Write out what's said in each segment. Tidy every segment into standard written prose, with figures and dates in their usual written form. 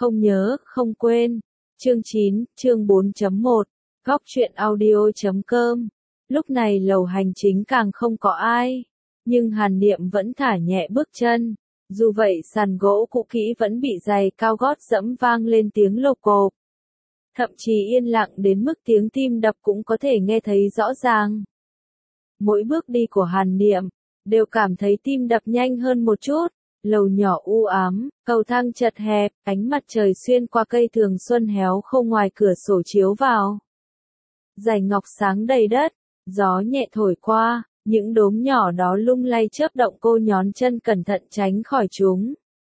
Không nhớ, không quên. Chương 9, chương 4.1, Góc truyện audio.com. Lúc này lầu hành chính càng không có ai, nhưng Hàn Niệm vẫn thả nhẹ bước chân. Dù vậy sàn gỗ cũ kỹ vẫn bị giày cao gót dẫm vang lên tiếng lộp cộp. Thậm chí yên lặng đến mức tiếng tim đập cũng có thể nghe thấy rõ ràng. Mỗi bước đi của Hàn Niệm, đều cảm thấy tim đập nhanh hơn một chút. Lầu nhỏ u ám, cầu thang chật hẹp, ánh mặt trời xuyên qua cây thường xuân héo khô ngoài cửa sổ chiếu vào. Dải ngọc sáng đầy đất, gió nhẹ thổi qua, những đốm nhỏ đó lung lay chớp động, cô nhón chân cẩn thận tránh khỏi chúng.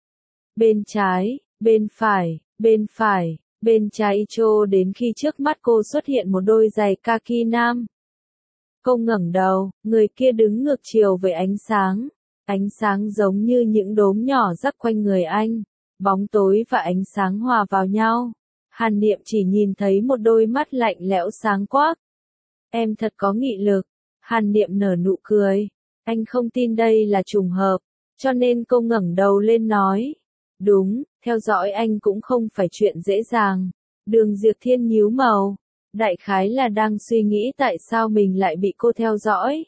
Bên trái, bên phải, bên phải, bên trái cho đến khi trước mắt cô xuất hiện một đôi giày kaki nam. Cô ngẩng đầu, người kia đứng ngược chiều với ánh sáng. Ánh sáng giống như những đốm nhỏ rắc quanh người anh, bóng tối và ánh sáng hòa vào nhau. Hàn Niệm chỉ nhìn thấy một đôi mắt lạnh lẽo sáng quắc. Em thật có nghị lực. Hàn Niệm nở nụ cười. Anh không tin đây là trùng hợp, cho nên cô ngẩng đầu lên nói. Đúng, theo dõi anh cũng không phải chuyện dễ dàng. Đường Diệp Thiên nhíu màu. Đại khái là đang suy nghĩ tại sao mình lại bị cô theo dõi.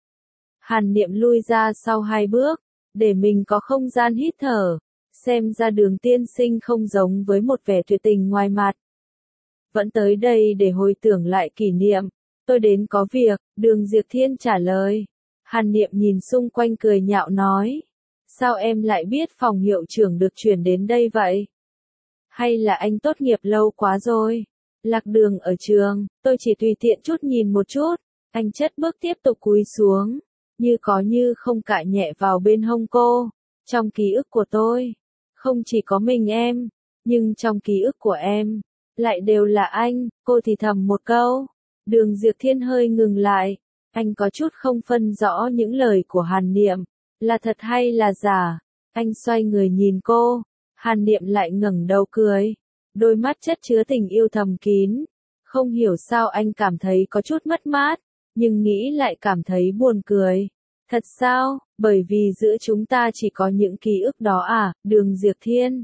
Hàn Niệm lui ra sau 2 bước, để mình có không gian hít thở. Xem ra Đường tiên sinh không giống với một vẻ tuyệt tình ngoài mặt. Vẫn tới đây để hồi tưởng lại kỷ niệm. Tôi đến có việc, Đường Diệp Thiên trả lời. Hàn Niệm nhìn xung quanh cười nhạo nói. Sao em lại biết phòng hiệu trưởng được chuyển đến đây vậy? Hay là anh tốt nghiệp lâu quá rồi? Lạc đường ở trường, tôi chỉ tùy tiện chút nhìn một chút. Anh chất bước tiếp tục cúi xuống. Như có như không cạy nhẹ vào bên hông cô. Trong ký ức của tôi, không chỉ có mình em, nhưng trong ký ức của em, lại đều là anh. Cô thì thầm một câu. Đường Diệp Thiên hơi ngừng lại. Anh có chút không phân rõ những lời của Hàn Niệm, là thật hay là giả. Anh xoay người nhìn cô. Hàn Niệm lại ngẩng đầu cười. Đôi mắt chất chứa tình yêu thầm kín. Không hiểu sao anh cảm thấy có chút mất mát, nhưng nghĩ lại cảm thấy buồn cười. Thật sao, bởi vì giữa chúng ta chỉ có những ký ức đó à, Đường Diệp Thiên.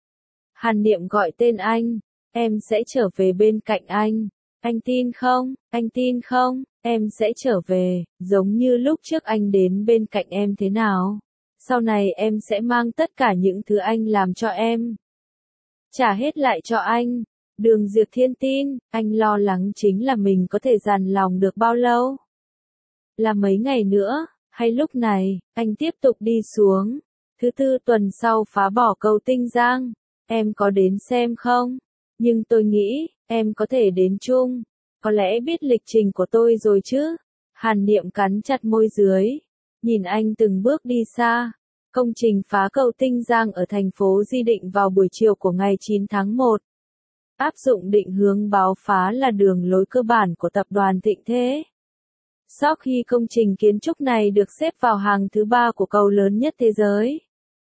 Hàn Niệm gọi tên anh. Em sẽ trở về bên cạnh anh. Anh tin không, anh tin không, em sẽ trở về, giống như lúc trước anh đến bên cạnh em thế nào. Sau này em sẽ mang tất cả những thứ anh làm cho em, trả hết lại cho anh. Đường Diệp Thiên tin, anh lo lắng chính là mình có thể dằn lòng được bao lâu. Là mấy ngày nữa, hay lúc này, anh tiếp tục đi xuống. Thứ tư tuần sau phá bỏ cầu Tinh Giang. Em có đến xem không? Nhưng tôi nghĩ, em có thể đến chung. Có lẽ biết lịch trình của tôi rồi chứ? Hàn Niệm cắn chặt môi dưới. Nhìn anh từng bước đi xa. Công trình phá cầu Tinh Giang ở thành phố Di Định vào buổi chiều của ngày 9 tháng 1. Áp dụng định hướng báo phá là đường lối cơ bản của tập đoàn Thịnh Thế. Sau khi công trình kiến trúc này được xếp vào hàng thứ 3 của cầu lớn nhất thế giới.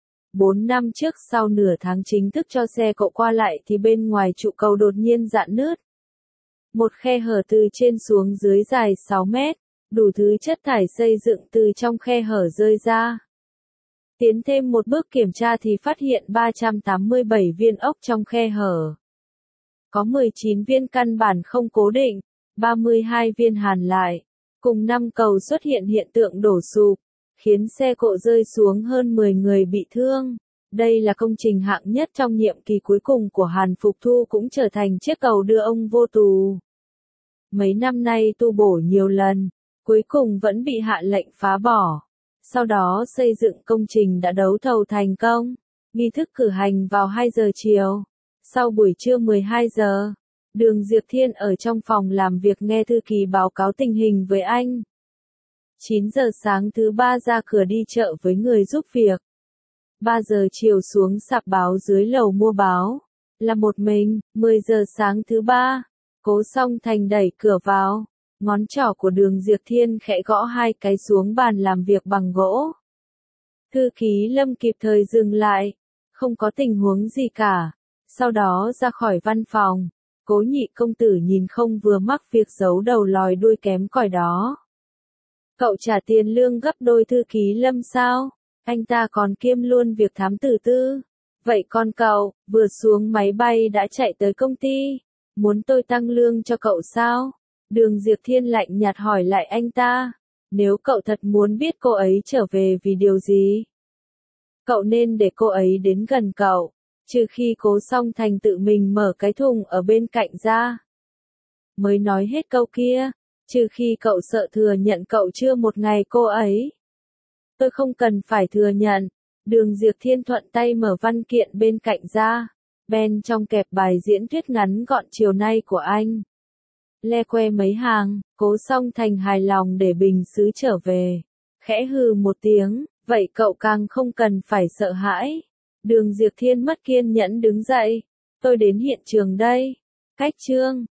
4 năm trước sau nửa tháng chính thức cho xe cộ qua lại thì bên ngoài trụ cầu đột nhiên rạn nứt. Một khe hở từ trên xuống dưới dài 6 mét, đủ thứ chất thải xây dựng từ trong khe hở rơi ra. Tiến thêm một bước kiểm tra thì phát hiện 387 viên ốc trong khe hở. Có 19 viên căn bản không cố định, 32 viên hàn lại. Cùng 5 cầu xuất hiện hiện tượng đổ sụp, khiến xe cộ rơi xuống hơn 10 người bị thương. Đây là công trình hạng nhất trong nhiệm kỳ cuối cùng của Hàn Phục Thu, cũng trở thành chiếc cầu đưa ông vô tù. Mấy năm nay tu bổ nhiều lần, cuối cùng vẫn bị hạ lệnh phá bỏ. Sau đó xây dựng công trình đã đấu thầu thành công. Nghi thức cử hành vào 2 giờ chiều. Sau buổi trưa 12 giờ, Đường Diệp Thiên ở trong phòng làm việc nghe thư ký báo cáo tình hình với anh. 9 giờ sáng thứ 3 ra cửa đi chợ với người giúp việc. 3 giờ chiều xuống sạp báo dưới lầu mua báo. Là một mình, 10 giờ sáng thứ 3. Cố Song Thành đẩy cửa vào. Ngón trỏ của Đường Diệp Thiên khẽ gõ 2 cái xuống bàn làm việc bằng gỗ. Thư ký Lâm kịp thời dừng lại. Không có tình huống gì cả. Sau đó ra khỏi văn phòng. Cố Nhị công tử nhìn không vừa mắc việc giấu đầu lòi đuôi kém cỏi đó. Cậu trả tiền lương gấp đôi thư ký Lâm sao? Anh ta còn kiêm luôn việc thám tử tư. Vậy con cậu, vừa xuống máy bay đã chạy tới công ty, muốn tôi tăng lương cho cậu sao? Đường Diệp Thiên lạnh nhạt hỏi lại anh ta. Nếu cậu thật muốn biết cô ấy trở về vì điều gì, cậu nên để cô ấy đến gần cậu, trừ khi Cố Song Thành tự mình mở cái thùng ở bên cạnh ra. Mới nói hết câu kia, trừ khi cậu sợ thừa nhận cậu chưa một ngày cô ấy. Tôi không cần phải thừa nhận. Đường Diệp Thiên thuận tay mở văn kiện bên cạnh ra. Bên trong kẹp bài diễn thuyết ngắn gọn chiều nay của anh. Le que mấy hàng, Cố Song Thành hài lòng để bình xứ trở về. Khẽ hừ một tiếng, vậy cậu càng không cần phải sợ hãi. Đường Diệp Thiên mất kiên nhẫn đứng dậy. Tôi đến hiện trường đây. Cách chương